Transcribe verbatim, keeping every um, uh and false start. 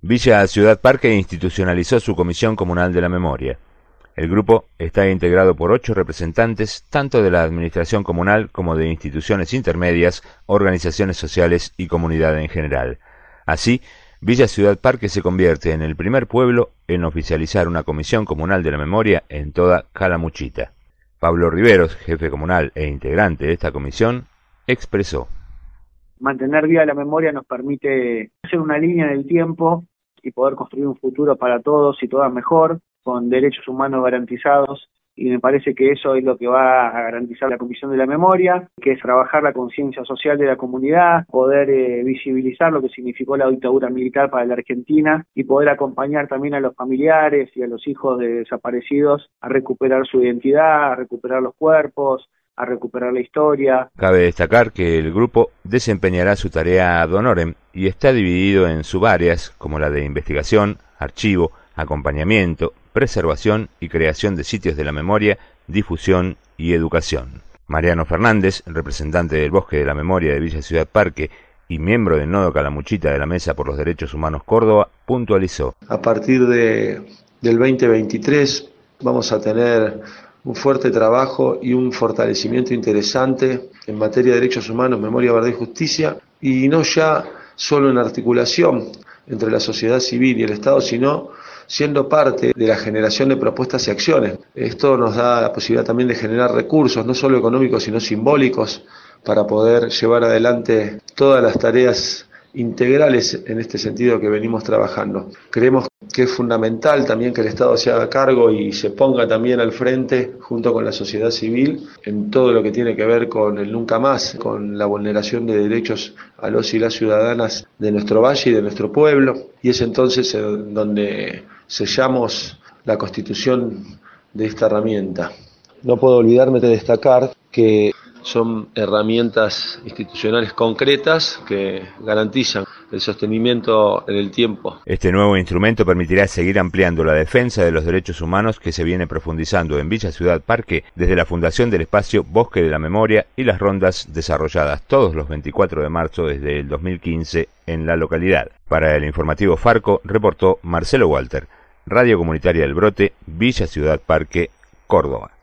Villa Ciudad Parque institucionalizó su Comisión Comunal de la Memoria. El grupo está integrado por ocho representantes, tanto de la administración comunal como de instituciones intermedias, organizaciones sociales y comunidad en general. Así, Villa Ciudad Parque se convierte en el primer pueblo en oficializar una Comisión Comunal de la Memoria en toda Calamuchita. Pablo Riveros, jefe comunal e integrante de esta comisión, expresó: mantener viva la memoria nos permite hacer una línea en el tiempo y poder construir un futuro para todos y todas mejor, con derechos humanos garantizados, y me parece que eso es lo que va a garantizar la Comisión de la Memoria, que es trabajar la conciencia social de la comunidad, poder eh, visibilizar lo que significó la dictadura militar para la Argentina y poder acompañar también a los familiares y a los hijos de desaparecidos a recuperar su identidad, a recuperar los cuerpos, a recuperar la historia. Cabe destacar que el grupo desempeñará su tarea ad honorem y está dividido en subáreas como la de investigación, archivo, acompañamiento, preservación y creación de sitios de la memoria, difusión y educación. Mariano Fernández, representante del Bosque de la Memoria de Villa Ciudad Parque y miembro del Nodo Calamuchita de la Mesa por los Derechos Humanos Córdoba, puntualizó: a partir de, del veinte veintitrés vamos a tener un fuerte trabajo y un fortalecimiento interesante en materia de derechos humanos, memoria, verdad y justicia, y no ya solo en articulación entre la sociedad civil y el Estado, sino siendo parte de la generación de propuestas y acciones. Esto nos da la posibilidad también de generar recursos, no solo económicos, sino simbólicos, para poder llevar adelante todas las tareas integrales en este sentido que venimos trabajando. Creemos que es fundamental también que el Estado se haga cargo y se ponga también al frente, junto con la sociedad civil, en todo lo que tiene que ver con el nunca más, con la vulneración de derechos a los y las ciudadanas de nuestro valle y de nuestro pueblo, y es entonces donde sellamos la constitución de esta herramienta. No puedo olvidarme de destacar que son herramientas institucionales concretas que garantizan el sostenimiento en el tiempo. Este nuevo instrumento permitirá seguir ampliando la defensa de los derechos humanos que se viene profundizando en Villa Ciudad Parque desde la fundación del espacio Bosque de la Memoria y las rondas desarrolladas todos los veinticuatro de marzo desde el dos mil quince en la localidad. Para el informativo Farco reportó Marcelo Walter, Radio Comunitaria del Brote, Villa Ciudad Parque, Córdoba.